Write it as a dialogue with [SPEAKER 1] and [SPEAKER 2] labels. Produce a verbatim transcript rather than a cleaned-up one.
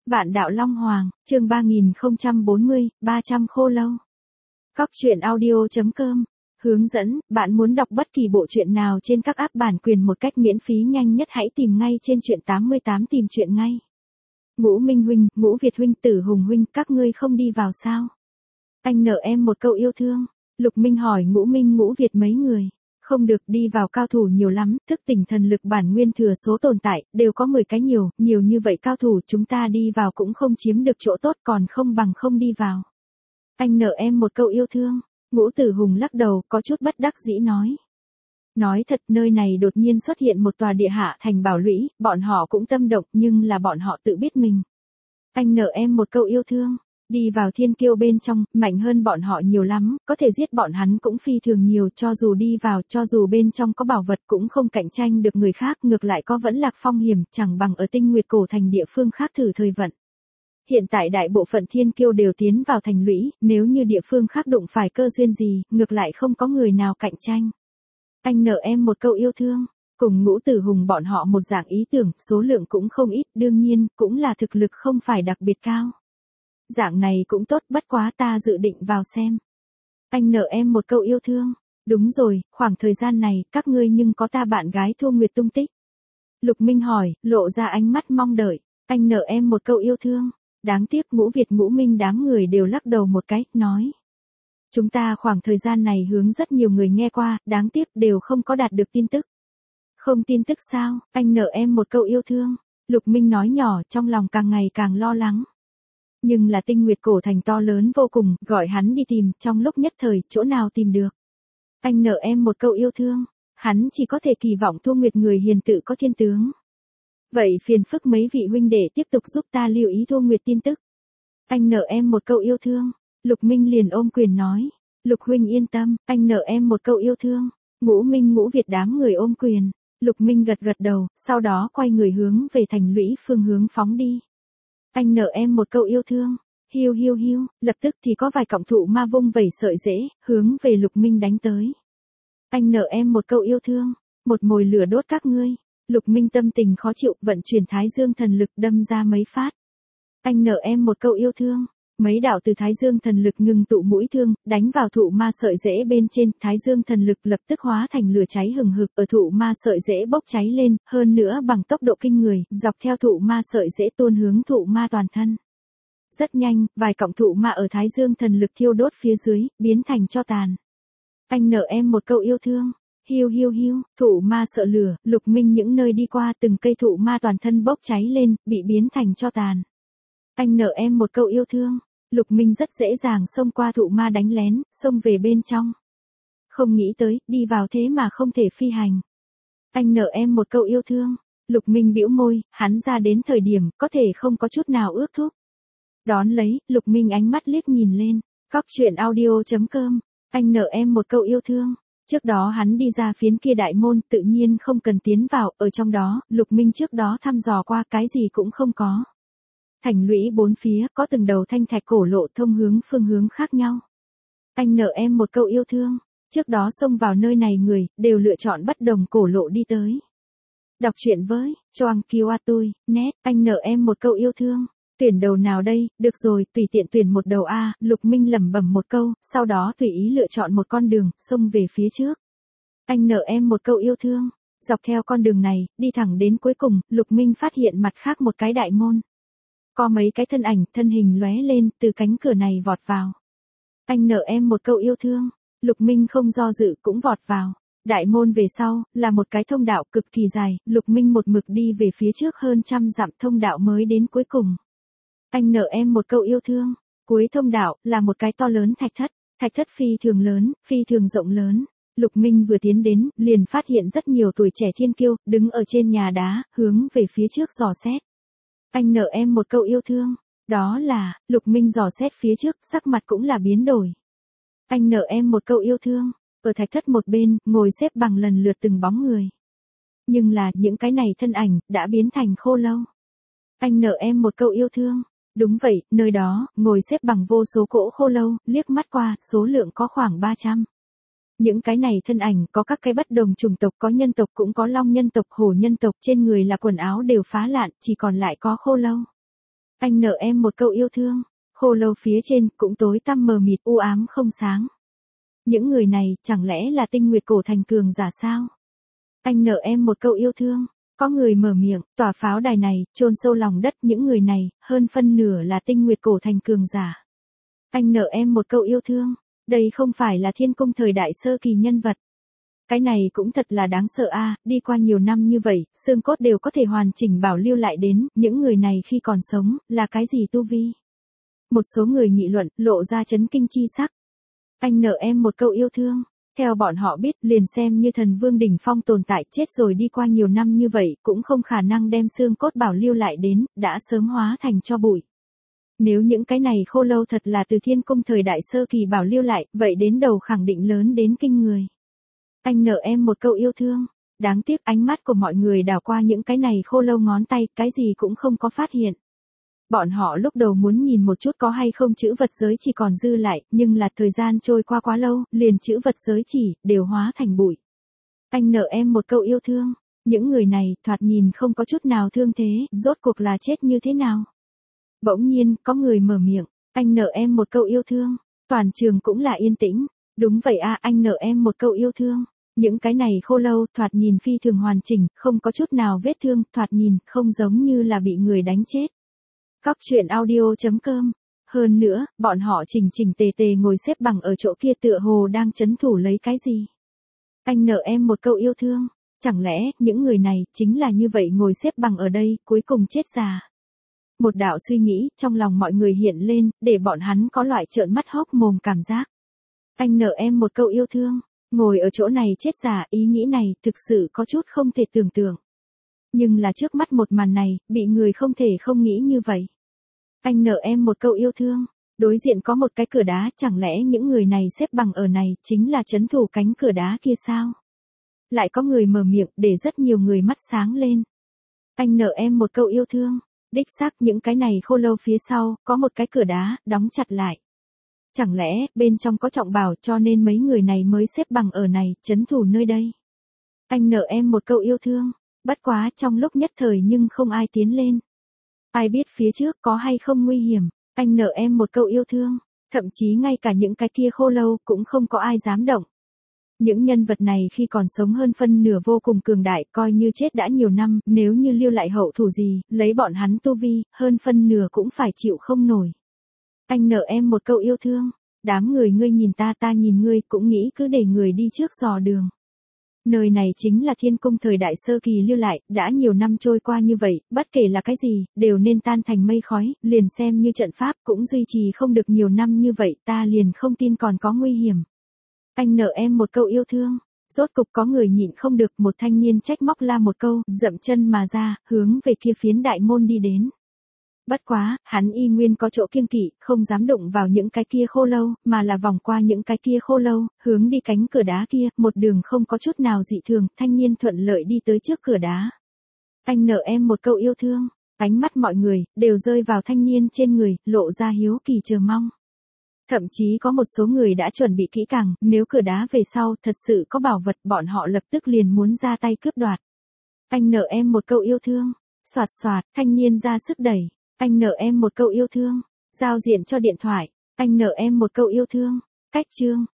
[SPEAKER 1] Vạn đạo Long Hoàng, chương ba nghìn không trăm bốn mươi, ba trăm khô lâu. Cóc truyện audio chấm com. Hướng dẫn, bạn muốn đọc bất kỳ bộ truyện nào trên các app bản quyền một cách miễn phí nhanh nhất hãy tìm ngay trên truyện tám mươi tám tìm truyện ngay. Ngũ Minh huynh, Ngũ Việt huynh, Tử Hùng huynh, các ngươi không đi vào sao? Anh nợ em một câu yêu thương. Lục Minh hỏi Ngũ Minh Ngũ Việt mấy người. Không được, đi vào cao thủ nhiều lắm, thức tỉnh thần lực bản nguyên thừa số tồn tại, đều có mười cái nhiều, nhiều như vậy cao thủ chúng ta đi vào cũng không chiếm được chỗ tốt còn không bằng không đi vào. Anh nợ em một câu yêu thương. Ngũ Tử Hùng lắc đầu, có chút bất đắc dĩ nói. Nói thật, nơi này đột nhiên xuất hiện một tòa địa hạ thành bảo lũy, bọn họ cũng tâm động nhưng là bọn họ tự biết mình. Anh nợ em một câu yêu thương. Đi vào thiên kiêu bên trong, mạnh hơn bọn họ nhiều lắm, có thể giết bọn hắn cũng phi thường nhiều, cho dù đi vào, cho dù bên trong có bảo vật cũng không cạnh tranh được người khác, ngược lại có vẫn lạc phong hiểm, chẳng bằng ở Tinh Nguyệt cổ thành địa phương khác thử thời vận. Hiện tại đại bộ phận thiên kiêu đều tiến vào thành lũy, nếu như địa phương khác đụng phải cơ duyên gì, ngược lại không có người nào cạnh tranh. Anh nợ em một câu yêu thương. Cùng Ngũ Tử Hùng bọn họ một dạng ý tưởng, số lượng cũng không ít, đương nhiên, cũng là thực lực không phải đặc biệt cao. Dạng này cũng tốt, bất quá ta dự định vào xem. Anh nợ em một câu yêu thương. Đúng rồi, khoảng thời gian này, các ngươi nhưng có ta bạn gái Thu Nguyệt tung tích. Lục Minh hỏi, lộ ra ánh mắt mong đợi. Anh nợ em một câu yêu thương. Đáng tiếc Ngũ Việt Ngũ Minh đám người đều lắc đầu một cái, nói. Chúng ta khoảng thời gian này hướng rất nhiều người nghe qua, đáng tiếc đều không có đạt được tin tức. Không tin tức sao, anh nợ em một câu yêu thương. Lục Minh nói nhỏ, trong lòng càng ngày càng lo lắng. Nhưng là Tinh Nguyệt cổ thành to lớn vô cùng, gọi hắn đi tìm, trong lúc nhất thời, chỗ nào tìm được. Anh nợ em một câu yêu thương, hắn chỉ có thể kỳ vọng Thu Nguyệt người hiền tự có thiên tướng. Vậy phiền phức mấy vị huynh đệ tiếp tục giúp ta lưu ý Thu Nguyệt tin tức. Anh nợ em một câu yêu thương, Lục Minh liền ôm quyền nói. Lục huynh yên tâm, anh nợ em một câu yêu thương. Ngũ Minh Ngũ Việt đám người ôm quyền. Lục Minh gật gật đầu, sau đó quay người hướng về thành lũy phương hướng phóng đi. Anh nợ em một câu yêu thương. Hiu hiu hiu, lập tức thì có vài cọng thụ ma vung vẩy sợi rễ, hướng về Lục Minh đánh tới. Anh nợ em một câu yêu thương. Một mồi lửa đốt các ngươi. Lục Minh tâm tình khó chịu, vận chuyển Thái Dương thần lực đâm ra mấy phát. Anh nợ em một câu yêu thương. Mấy đạo từ Thái Dương thần lực ngừng tụ mũi thương, đánh vào thụ ma sợi rễ bên trên, Thái Dương thần lực lập tức hóa thành lửa cháy hừng hực, ở thụ ma sợi rễ bốc cháy lên, hơn nữa bằng tốc độ kinh người, dọc theo thụ ma sợi rễ tuôn hướng thụ ma toàn thân. Rất nhanh, vài cọng thụ ma ở Thái Dương thần lực thiêu đốt phía dưới, biến thành tro tàn. Anh nợ em một câu yêu thương. Hiu hiu hiu, thụ ma sợ lửa, Lục Minh những nơi đi qua từng cây thụ ma toàn thân bốc cháy lên, bị biến thành tro tàn. Anh nợ em một câu yêu thương. Lục Minh rất dễ dàng xông qua thụ ma đánh lén, xông về bên trong. Không nghĩ tới, đi vào thế mà không thể phi hành. Anh nợ em một câu yêu thương. Lục Minh bĩu môi, hắn ra đến thời điểm, có thể không có chút nào ước thúc. Đón lấy, Lục Minh ánh mắt liếc nhìn lên. Cóc truyện audio chấm com. Anh nợ em một câu yêu thương. Trước đó hắn đi ra phiến kia đại môn, tự nhiên không cần tiến vào, ở trong đó, Lục Minh trước đó thăm dò qua cái gì cũng không có. Thành lũy bốn phía, có từng đầu thanh thạch cổ lộ thông hướng phương hướng khác nhau. Anh nợ em một câu yêu thương. Trước đó xông vào nơi này người, đều lựa chọn bất đồng cổ lộ đi tới. Đọc truyện với, Choang Kiêu A Tui, net, anh nợ em một câu yêu thương. Tuyển đầu nào đây, được rồi, tùy tiện tuyển một đầu A, Lục Minh lẩm bẩm một câu, sau đó tùy ý lựa chọn một con đường, xông về phía trước. Anh nợ em một câu yêu thương. Dọc theo con đường này, đi thẳng đến cuối cùng, Lục Minh phát hiện mặt khác một cái đại môn. Có mấy cái thân ảnh, thân hình lóe lên, từ cánh cửa này vọt vào. Anh nợ em một câu yêu thương. Lục Minh không do dự cũng vọt vào. Đại môn về sau, là một cái thông đạo cực kỳ dài, Lục Minh một mực đi về phía trước hơn trăm dặm thông đạo mới đến cuối cùng. Anh nợ em một câu yêu thương. Cuối thông đạo, là một cái to lớn thạch thất. Thạch thất phi thường lớn, phi thường rộng lớn. Lục Minh vừa tiến đến, liền phát hiện rất nhiều tuổi trẻ thiên kiêu, đứng ở trên nhà đá, hướng về phía trước dò xét. Anh nợ em một câu yêu thương. Đó là, Lục Minh dò xét phía trước, sắc mặt cũng là biến đổi. Anh nợ em một câu yêu thương. Ở thạch thất một bên, ngồi xếp bằng lần lượt từng bóng người. Nhưng là, những cái này thân ảnh, đã biến thành khô lâu. Anh nợ em một câu yêu thương. Đúng vậy, nơi đó, ngồi xếp bằng vô số cỗ khô lâu, liếc mắt qua, số lượng có khoảng ba trăm. Những cái này thân ảnh có các cái bất đồng chủng tộc, có nhân tộc cũng có long nhân tộc, hổ nhân tộc, trên người là quần áo đều phá lạn, chỉ còn lại có khô lâu. Anh nợ em một câu yêu thương. Khô lâu phía trên cũng tối tăm mờ mịt u ám không sáng. Những người này chẳng lẽ là tinh nguyệt cổ thành cường giả sao? Anh nợ em một câu yêu thương. Có người mở miệng, tòa pháo đài này, chôn sâu lòng đất những người này, hơn phân nửa là tinh nguyệt cổ thành cường giả. Anh nợ em một câu yêu thương. Đây không phải là thiên cung thời đại sơ kỳ nhân vật. Cái này cũng thật là đáng sợ a, đi qua nhiều năm như vậy, xương cốt đều có thể hoàn chỉnh bảo lưu lại đến, những người này khi còn sống, là cái gì tu vi? Một số người nghị luận, lộ ra chấn kinh chi sắc. Anh nợ em một câu yêu thương. Theo bọn họ biết, liền xem như thần vương đỉnh phong tồn tại chết rồi đi qua nhiều năm như vậy, cũng không khả năng đem xương cốt bảo lưu lại đến, đã sớm hóa thành cho bụi. Nếu những cái này khô lâu thật là từ thiên cung thời đại sơ kỳ bảo lưu lại, vậy đến đầu khẳng định lớn đến kinh người. Anh nợ em một câu yêu thương. Đáng tiếc ánh mắt của mọi người đảo qua những cái này khô lâu ngón tay, cái gì cũng không có phát hiện. Bọn họ lúc đầu muốn nhìn một chút có hay không chữ vật giới chỉ còn dư lại, nhưng là thời gian trôi qua quá lâu, liền chữ vật giới chỉ, đều hóa thành bụi. Anh nợ em một câu yêu thương. Những người này, thoạt nhìn không có chút nào thương thế, rốt cuộc là chết như thế nào? Bỗng nhiên, có người mở miệng. Anh nợ em một câu yêu thương. Toàn trường cũng là yên tĩnh. Đúng vậy a, anh nợ em một câu yêu thương. Những cái này khô lâu, thoạt nhìn phi thường hoàn chỉnh, không có chút nào vết thương, thoạt nhìn, không giống như là bị người đánh chết. Cóc truyện audio chấm com. Hơn nữa, bọn họ chỉnh chỉnh tề tề ngồi xếp bằng ở chỗ kia tựa hồ đang chấn thủ lấy cái gì. Anh nợ em một câu yêu thương. Chẳng lẽ, những người này, chính là như vậy ngồi xếp bằng ở đây, cuối cùng chết già. Một đạo suy nghĩ, trong lòng mọi người hiện lên, để bọn hắn có loại trợn mắt hốc mồm cảm giác. Anh nợ em một câu yêu thương. Ngồi ở chỗ này chết già, ý nghĩ này, thực sự có chút không thể tưởng tượng. Nhưng là trước mắt một màn này, bị người không thể không nghĩ như vậy. Anh nợ em một câu yêu thương. Đối diện có một cái cửa đá, chẳng lẽ những người này xếp bằng ở này, chính là trấn thủ cánh cửa đá kia sao? Lại có người mở miệng, để rất nhiều người mắt sáng lên. Anh nợ em một câu yêu thương. Đích xác những cái này khô lâu phía sau, có một cái cửa đá, đóng chặt lại. Chẳng lẽ, bên trong có trọng bảo cho nên mấy người này mới xếp bằng ở này, trấn thủ nơi đây. Anh nợ em một câu yêu thương. Bất quá trong lúc nhất thời nhưng không ai tiến lên. Ai biết phía trước có hay không nguy hiểm. Anh nợ em một câu yêu thương. Thậm chí ngay cả những cái kia khô lâu cũng không có ai dám động. Những nhân vật này khi còn sống hơn phân nửa vô cùng cường đại, coi như chết đã nhiều năm, nếu như lưu lại hậu thủ gì, lấy bọn hắn tu vi, hơn phân nửa cũng phải chịu không nổi. Anh nợ em một câu yêu thương. Đám người ngươi nhìn ta ta nhìn ngươi, cũng nghĩ cứ để người đi trước dò đường. Nơi này chính là thiên cung thời đại sơ kỳ lưu lại, đã nhiều năm trôi qua như vậy, bất kể là cái gì, đều nên tan thành mây khói, liền xem như trận pháp cũng duy trì không được nhiều năm như vậy, ta liền không tin còn có nguy hiểm. Anh nợ em một câu yêu thương. Rốt cục có người nhịn không được, một thanh niên trách móc la một câu, dậm chân mà ra, hướng về kia phiến đại môn đi đến. Bất quá, hắn y nguyên có chỗ kiêng kỵ, không dám đụng vào những cái kia khô lâu, mà là vòng qua những cái kia khô lâu, hướng đi cánh cửa đá kia, một đường không có chút nào dị thường, thanh niên thuận lợi đi tới trước cửa đá. Anh nợ em một câu yêu thương. Ánh mắt mọi người, đều rơi vào thanh niên trên người, lộ ra hiếu kỳ chờ mong. Thậm chí có một số người đã chuẩn bị kỹ càng, nếu cửa đá về sau thật sự có bảo vật, bọn họ lập tức liền muốn ra tay cướp đoạt. Anh nợ em một câu yêu thương. Soạt soạt, thanh niên ra sức đẩy. Anh nợ em một câu yêu thương. Giao diện cho điện thoại. Anh nợ em một câu yêu thương. Cách chương.